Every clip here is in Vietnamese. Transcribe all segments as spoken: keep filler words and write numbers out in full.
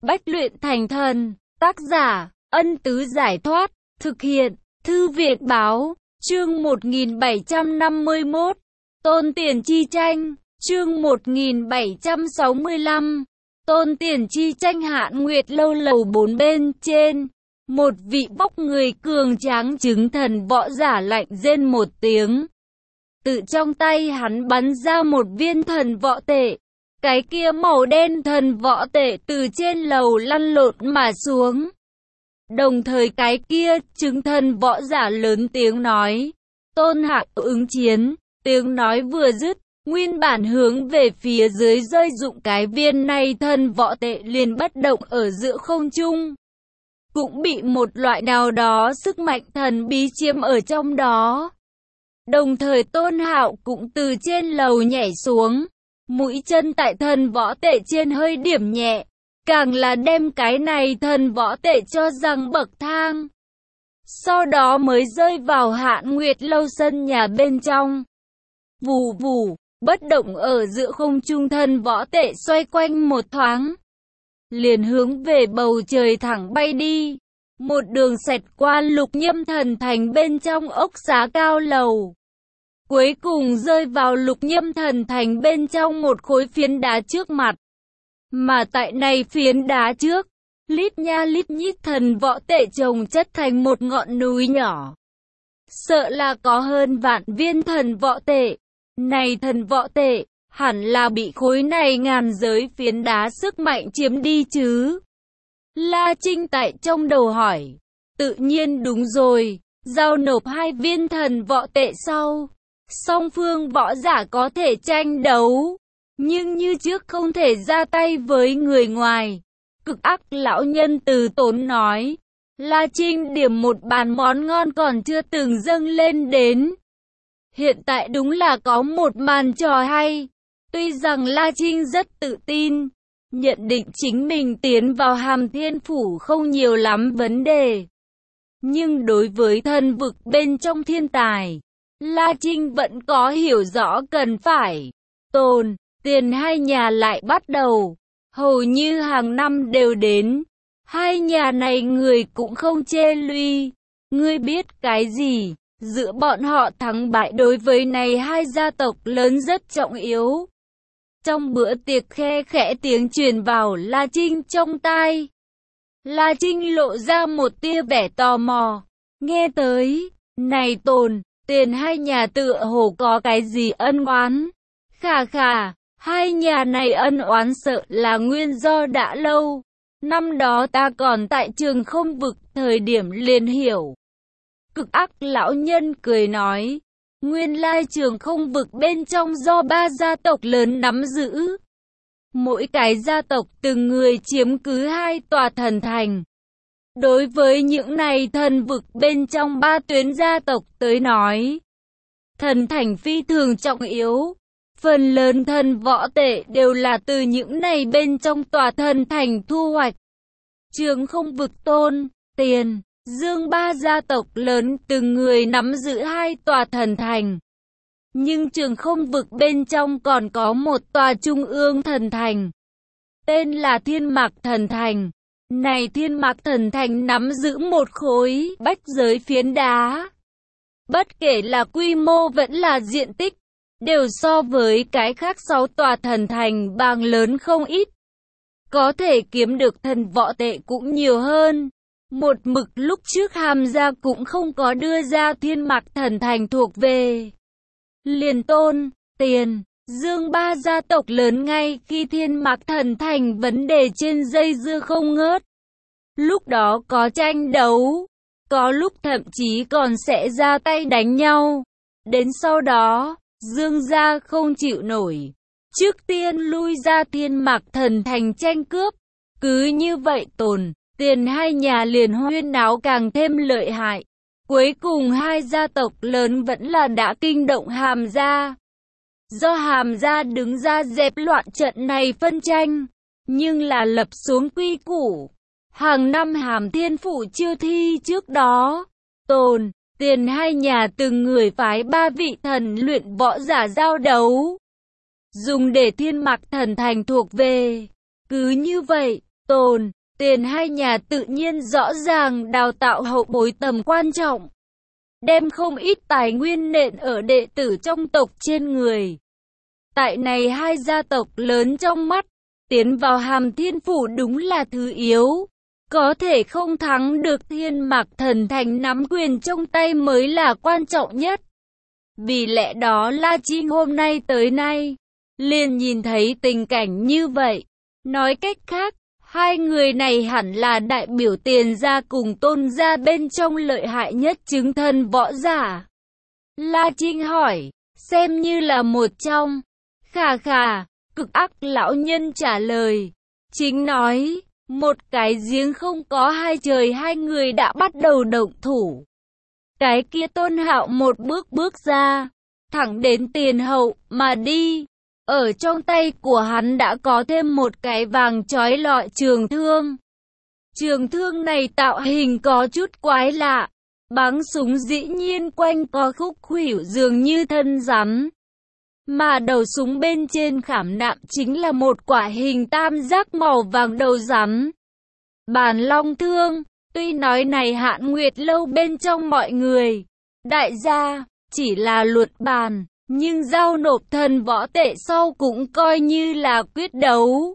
Bách luyện thành thần. Tác giả, Ân Tứ Giải Thoát. Thực hiện, Thư viện Báo. Chương một nghìn bảy trăm năm mươi mốt. Tôn Tiền Chi Tranh. Chương một nghìn bảy trăm sáu mươi lăm. Tôn Tiền Chi Tranh. Hạn Nguyệt lâu lầu bốn bên trên. Một vị vóc người cường tráng chứng thần võ giả lạnh rên một tiếng. Tự trong tay hắn bắn ra một viên thần võ tệ. Cái kia màu đen thần võ tệ từ trên lầu lăn lộn mà xuống. Đồng thời cái kia chứng thần võ giả lớn tiếng nói. Tôn Hạo ứng chiến. Tiếng nói vừa dứt, nguyên bản hướng về phía dưới rơi dụng cái viên này thần võ tệ liền bất động ở giữa không trung. Cũng bị một loại nào đó sức mạnh thần bí chiếm ở trong đó. Đồng thời Tôn Hạo cũng từ trên lầu nhảy xuống. Mũi chân tại thần võ tệ trên hơi điểm nhẹ. Càng là đem cái này thần võ tệ cho rằng bậc thang. Sau đó mới rơi vào Hạn Nguyệt lâu sân nhà bên trong. Vù vù, bất động ở giữa không trung thần võ tệ xoay quanh một thoáng. Liền hướng về bầu trời thẳng bay đi. Một đường xẹt qua Lục Nhâm Thần Thành bên trong ốc xá cao lầu. Cuối cùng rơi vào Lục Nhâm Thần Thành bên trong một khối phiến đá trước mặt. Mà tại này phiến đá trước, lít nha lít nhít thần võ tệ chồng chất thành một ngọn núi nhỏ. Sợ là có hơn vạn viên thần võ tệ. Này thần võ tệ, hẳn là bị khối này ngàn giới phiến đá sức mạnh chiếm đi chứ. La Trinh tại trong đầu hỏi. Tự nhiên đúng rồi, giao nộp hai viên thần võ tệ sau. Song phương võ giả có thể tranh đấu. Nhưng như trước không thể ra tay với người ngoài. Cực ác lão nhân từ tốn nói. La Trinh điểm một bàn món ngon còn chưa từng dâng lên đến. Hiện tại đúng là có một màn trò hay. Tuy rằng La Trinh rất tự tin. Nhận định chính mình tiến vào Hàm Thiên Phủ không nhiều lắm vấn đề. Nhưng đối với thân vực bên trong thiên tài, La Trinh vẫn có hiểu rõ cần phải. Tôn, Tiền hai nhà lại bắt đầu. Hầu như hàng năm đều đến. Hai nhà này người cũng không chê lui. Ngươi biết cái gì? Giữa bọn họ thắng bại đối với này hai gia tộc lớn rất trọng yếu. Trong bữa tiệc khe khẽ tiếng truyền vào La Trinh trong tai. La Trinh lộ ra một tia vẻ tò mò. Nghe tới, này Tôn, Tiền hai nhà tựa hồ có cái gì ân oán. Khà khà, hai nhà này ân oán sợ là nguyên do đã lâu. Năm đó ta còn tại Trường Không Vực thời điểm liền hiểu. Cực ác lão nhân cười nói. Nguyên lai Trường Không Vực bên trong do ba gia tộc lớn nắm giữ. Mỗi cái gia tộc từng người chiếm cứ hai tòa thần thành. Đối với những này thần vực bên trong ba tuyến gia tộc tới nói, thần thành phi thường trọng yếu. Phần lớn thần võ tệ đều là từ những này bên trong tòa thần thành thu hoạch. Trường Không Vực Tôn, Tiền, Dương ba gia tộc lớn từng người nắm giữ hai tòa thần thành. Nhưng Trường Không Vực bên trong còn có một tòa trung ương thần thành. Tên là Thiên Mạc Thần Thành. Này Thiên Mạc Thần Thành nắm giữ một khối bách giới phiến đá. Bất kể là quy mô vẫn là diện tích, đều so với cái khác sáu tòa thần thành bang lớn không ít. Có thể kiếm được thần võ tệ cũng nhiều hơn. Một mực lúc trước Hàm gia cũng không có đưa ra Thiên Mạc Thần Thành thuộc về. Liền Tôn, Tiền, Dương ba gia tộc lớn ngay khi Thiên Mạc Thần Thành vấn đề trên dây dưa không ngớt. Lúc đó có tranh đấu, có lúc thậm chí còn sẽ ra tay đánh nhau. Đến sau đó, Dương gia không chịu nổi. Trước tiên lui ra Thiên Mạc Thần Thành tranh cướp. Cứ như vậy Tôn, Tiền hai nhà liền huyên náo càng thêm lợi hại. Cuối cùng hai gia tộc lớn vẫn là đã kinh động Hàm gia. Do Hàm gia đứng ra dẹp loạn trận này phân tranh, nhưng là lập xuống quy củ. Hàng năm Hàm Thiên Phủ chiêu thi trước đó, Tôn, Tiền hai nhà từng người phái ba vị thần luyện võ giả giao đấu. Dùng để Thiên Mạc Thần Thành thuộc về. Cứ như vậy, Tôn, Tiền hai nhà tự nhiên rõ ràng đào tạo hậu bối tầm quan trọng, đem không ít tài nguyên nện ở đệ tử trong tộc trên người. Tại này hai gia tộc lớn trong mắt, tiến vào Hàm Thiên Phủ đúng là thứ yếu, có thể không thắng được Thiên Mạc Thần Thành nắm quyền trong tay mới là quan trọng nhất. Vì lẽ đó La Trinh hôm nay tới nay, liền nhìn thấy tình cảnh như vậy. Nói cách khác, hai người này hẳn là đại biểu Tiền gia cùng Tôn gia bên trong lợi hại nhất chứng thân võ giả. La Trinh hỏi, xem như là một trong. Khà khà, cực ác lão nhân trả lời. Chính nói, một cái giếng không có hai trời hai người đã bắt đầu động thủ. Cái kia Tôn Hạo một bước bước ra, thẳng đến Tiền hậu mà đi. Ở trong tay của hắn đã có thêm một cái vàng chói lọi trường thương. Trường thương này tạo hình có chút quái lạ. Báng súng dĩ nhiên quanh co khúc khuỷu dường như thân rắn. Mà đầu súng bên trên khảm nạm chính là một quả hình tam giác màu vàng đầu rắn. Bàn long thương, tuy nói này Hạn Nguyệt lâu bên trong mọi người, đại gia, chỉ là luận bàn. Nhưng giao nộp thần võ tệ sau cũng coi như là quyết đấu.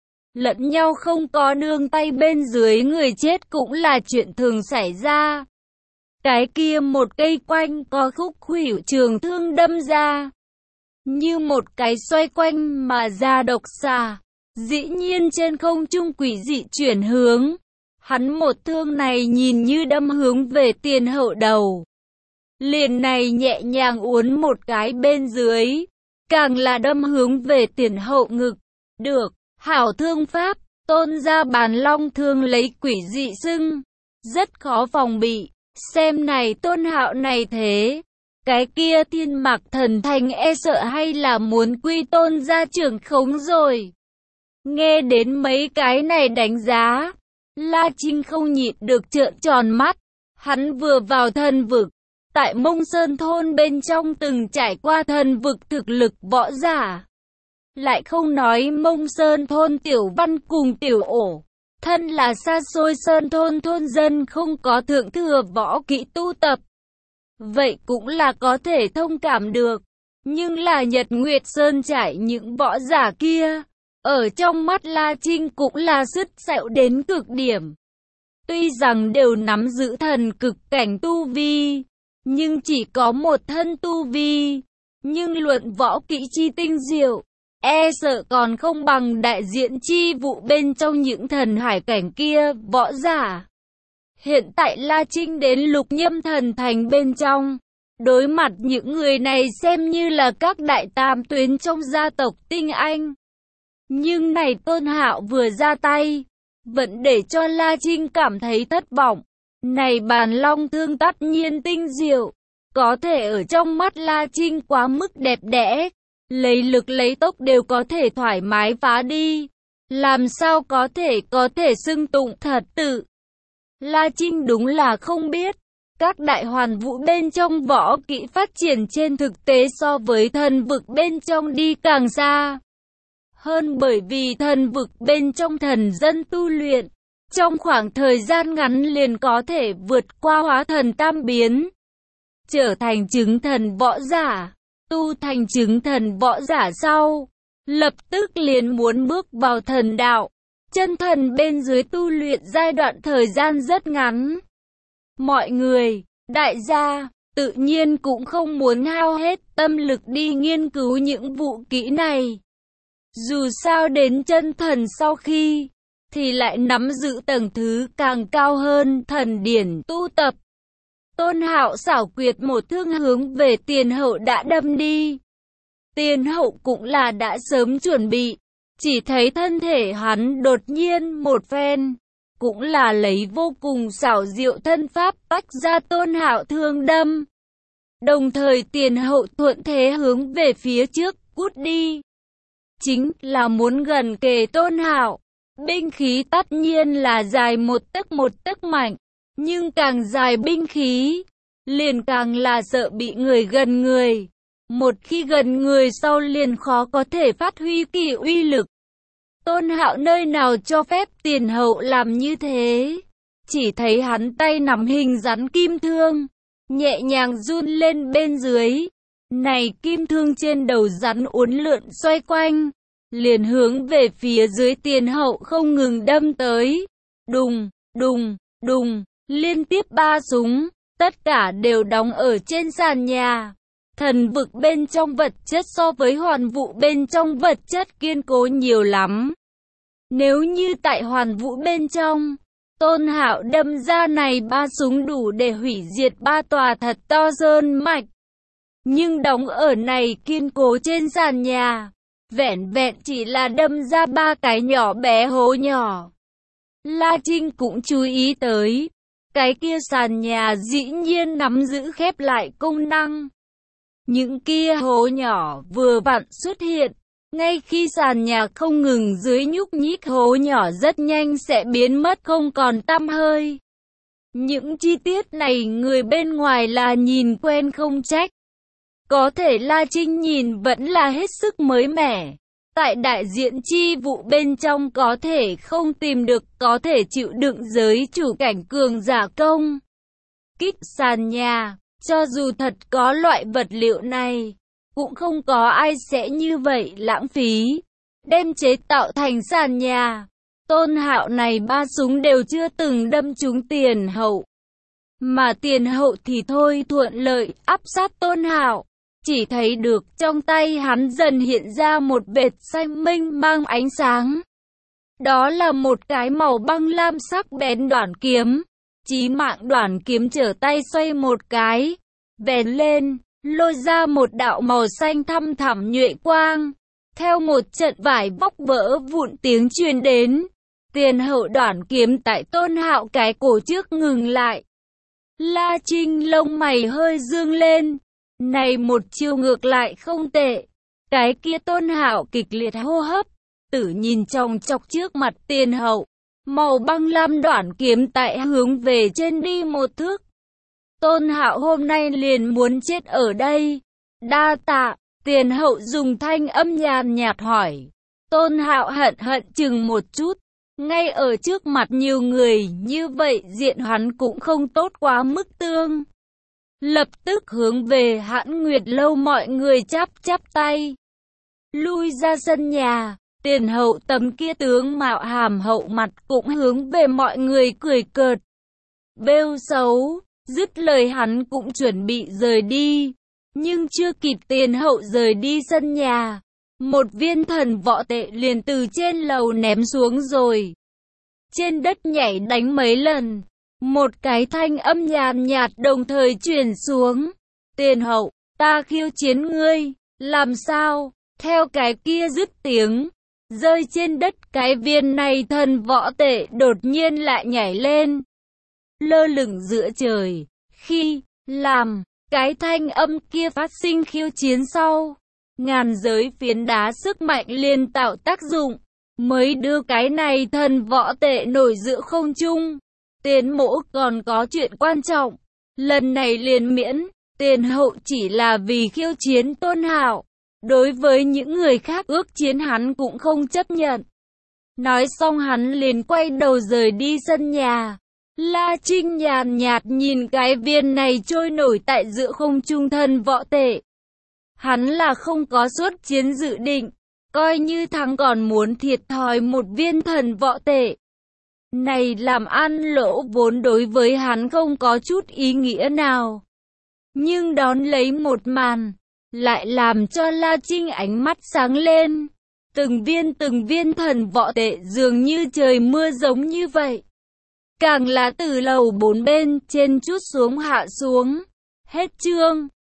Lẫn nhau không có nương tay bên dưới người chết cũng là chuyện thường xảy ra. Cái kia một cây quanh có khúc khuỷu trường thương đâm ra. Như một cái xoay quanh mà ra độc xà. Dĩ nhiên trên không trung quỷ dị chuyển hướng. Hắn một thương này nhìn như đâm hướng về Tiền hậu đầu. Liền này nhẹ nhàng uốn một cái bên dưới, càng là đâm hướng về Tiền hậu ngực. Được, hảo thương pháp, Tôn gia Bàn Long thương lấy quỷ dị xưng, rất khó phòng bị. Xem này Tôn Hạo này thế, cái kia Thiên Mạc Thần Thành e sợ hay là muốn quy Tôn gia trưởng khống rồi. Nghe đến mấy cái này đánh giá, La Trinh không nhịn được trợn tròn mắt. Hắn vừa vào thần vực, tại Mông Sơn thôn bên trong từng trải qua thần vực thực lực võ giả. Lại không nói Mông Sơn thôn tiểu văn cùng tiểu ổ, thân là xa xôi Sơn thôn thôn dân không có thượng thừa võ kỹ tu tập. Vậy cũng là có thể thông cảm được. Nhưng là Nhật Nguyệt Sơn trải những võ giả kia, ở trong mắt La Trinh cũng là sứt sẹo đến cực điểm. Tuy rằng đều nắm giữ thần cực cảnh tu vi, nhưng chỉ có một thân tu vi. Nhưng luận võ kỹ chi tinh diệu, e sợ còn không bằng đại diện chi vụ bên trong những thần hải cảnh kia võ giả. Hiện tại La Trinh đến Lục Nhâm Thần Thành bên trong, đối mặt những người này xem như là các đại tam tuyến trong gia tộc tinh anh. Nhưng này Tôn Hạo vừa ra tay, vẫn để cho La Trinh cảm thấy thất vọng. Này Bàn Long thương tất nhiên tinh diệu, có thể ở trong mắt La Trinh quá mức đẹp đẽ, lấy lực lấy tốc đều có thể thoải mái phá đi. Làm sao có thể có thể xưng tụng thật tự. La Trinh đúng là không biết, các đại hoàn vũ bên trong võ kỹ phát triển trên thực tế so với thần vực bên trong đi càng xa. Hơn bởi vì thần vực bên trong thần dân tu luyện, trong khoảng thời gian ngắn liền có thể vượt qua hóa thần tam biến, trở thành chứng thần võ giả. Tu thành chứng thần võ giả sau, lập tức liền muốn bước vào thần đạo. Chân thần bên dưới tu luyện giai đoạn thời gian rất ngắn. Mọi người, đại gia, tự nhiên cũng không muốn hao hết tâm lực đi nghiên cứu những vũ kỹ này. Dù sao đến chân thần sau khi, thì lại nắm giữ tầng thứ càng cao hơn thần điển tu tập. Tôn Hạo xảo quyệt một thương hướng về Tiền hậu đã đâm đi. Tiền hậu cũng là đã sớm chuẩn bị, chỉ thấy thân thể hắn đột nhiên một phen, cũng là lấy vô cùng xảo diệu thân pháp tách ra Tôn Hạo thương đâm. Đồng thời Tiền hậu thuận thế hướng về phía trước cút đi. Chính là muốn gần kề Tôn Hạo. Binh khí tất nhiên là dài một tấc một tấc mạnh, nhưng càng dài binh khí, liền càng là sợ bị người gần người. Một khi gần người sau liền khó có thể phát huy kỳ uy lực. Tôn Hạo nơi nào cho phép Tiền Hậu làm như thế. Chỉ thấy hắn tay nắm hình rắn kim thương, nhẹ nhàng run lên bên dưới. Này kim thương trên đầu rắn uốn lượn xoay quanh, liền hướng về phía dưới Tiền Hậu không ngừng đâm tới. Đùng, đùng, đùng, liên tiếp ba súng, tất cả đều đóng ở trên sàn nhà. Thần vực bên trong vật chất so với hoàn vũ bên trong vật chất kiên cố nhiều lắm. Nếu như tại hoàn vũ bên trong, Tôn Hạo đâm ra này ba súng đủ để hủy diệt ba tòa thật to sơn mạch. Nhưng đóng ở này kiên cố trên sàn nhà, vẹn vẹn chỉ là đâm ra ba cái nhỏ bé hố nhỏ. La Trinh cũng chú ý tới, cái kia sàn nhà dĩ nhiên nắm giữ khép lại công năng. Những kia hố nhỏ vừa vặn xuất hiện, ngay khi sàn nhà không ngừng dưới nhúc nhích, hố nhỏ rất nhanh sẽ biến mất không còn tăm hơi. Những chi tiết này người bên ngoài là nhìn quen không trách. Có thể La Trinh nhìn vẫn là hết sức mới mẻ. Tại đại diện chi vụ bên trong có thể không tìm được, có thể chịu đựng giới chủ cảnh cường giả công kích sàn nhà. Cho dù thật có loại vật liệu này, cũng không có ai sẽ như vậy lãng phí, đem chế tạo thành sàn nhà. Tôn Hạo này ba súng đều chưa từng đâm trúng Tiền Hậu, mà Tiền Hậu thì thôi thuận lợi áp sát Tôn Hạo. Chỉ thấy được trong tay hắn dần hiện ra một vệt xanh minh mang ánh sáng. Đó là một cái màu băng lam sắc bén đoản kiếm. Chí mạng đoản kiếm trở tay xoay một cái, vén lên, lôi ra một đạo màu xanh thăm thẳm nhuệ quang. Theo một trận vải vóc vỡ vụn tiếng truyền đến, Tiền Hậu đoản kiếm tại Tôn Hạo cái cổ trước ngừng lại. La Trinh lông mày hơi dương lên. Này một chiêu ngược lại không tệ. Cái kia Tôn Hạo kịch liệt hô hấp, tử nhìn chòng chọc trước mặt Tiền Hậu. Màu băng lam đoản kiếm tại hướng về trên đi một thước. Tôn Hạo hôm nay liền muốn chết ở đây. Đa tạ. Tiền Hậu dùng thanh âm nhàn nhạt hỏi. Tôn Hạo hận hận chừng một chút. Ngay ở trước mặt nhiều người như vậy diện hắn cũng không tốt quá mức tương. Lập tức hướng về Hãn Nguyệt Lâu mọi người chắp chắp tay. Lui ra sân nhà. Tiền Hậu tấm kia tướng mạo hàm hậu mặt cũng hướng về mọi người cười cợt. Bêu xấu. Dứt lời hắn cũng chuẩn bị rời đi. Nhưng chưa kịp Tiền Hậu rời đi sân nhà, một viên thần võ tệ liền từ trên lầu ném xuống rồi. Trên đất nhảy đánh mấy lần. Một cái thanh âm nhàn nhạt đồng thời truyền xuống. Tiền Hậu, ta khiêu chiến ngươi. Làm sao? Theo cái kia dứt tiếng, rơi trên đất cái viên này thần võ tệ đột nhiên lại nhảy lên, lơ lửng giữa trời. Khi làm cái thanh âm kia phát sinh khiêu chiến sau, ngàn giới phiến đá sức mạnh liền tạo tác dụng, mới đưa cái này thần võ tệ nổi giữa không trung. Tiền Mỗ còn có chuyện quan trọng, lần này liền miễn. Tiền Hậu chỉ là vì khiêu chiến Tôn Hạo, đối với những người khác ước chiến hắn cũng không chấp nhận. Nói xong hắn liền quay đầu rời đi sân nhà. La Trinh nhàn nhạt nhìn cái viên này trôi nổi tại giữa không trung thần võ tệ. Hắn là không có xuất chiến dự định, coi như thắng còn muốn thiệt thòi một viên thần võ tệ. Này làm ăn lỗ vốn đối với hắn không có chút ý nghĩa nào. Nhưng đón lấy một màn, lại làm cho La Trinh ánh mắt sáng lên. Từng viên từng viên thần võ tệ dường như trời mưa giống như vậy. Càng là từ lầu bốn bên trên chút xuống hạ xuống. Hết chương.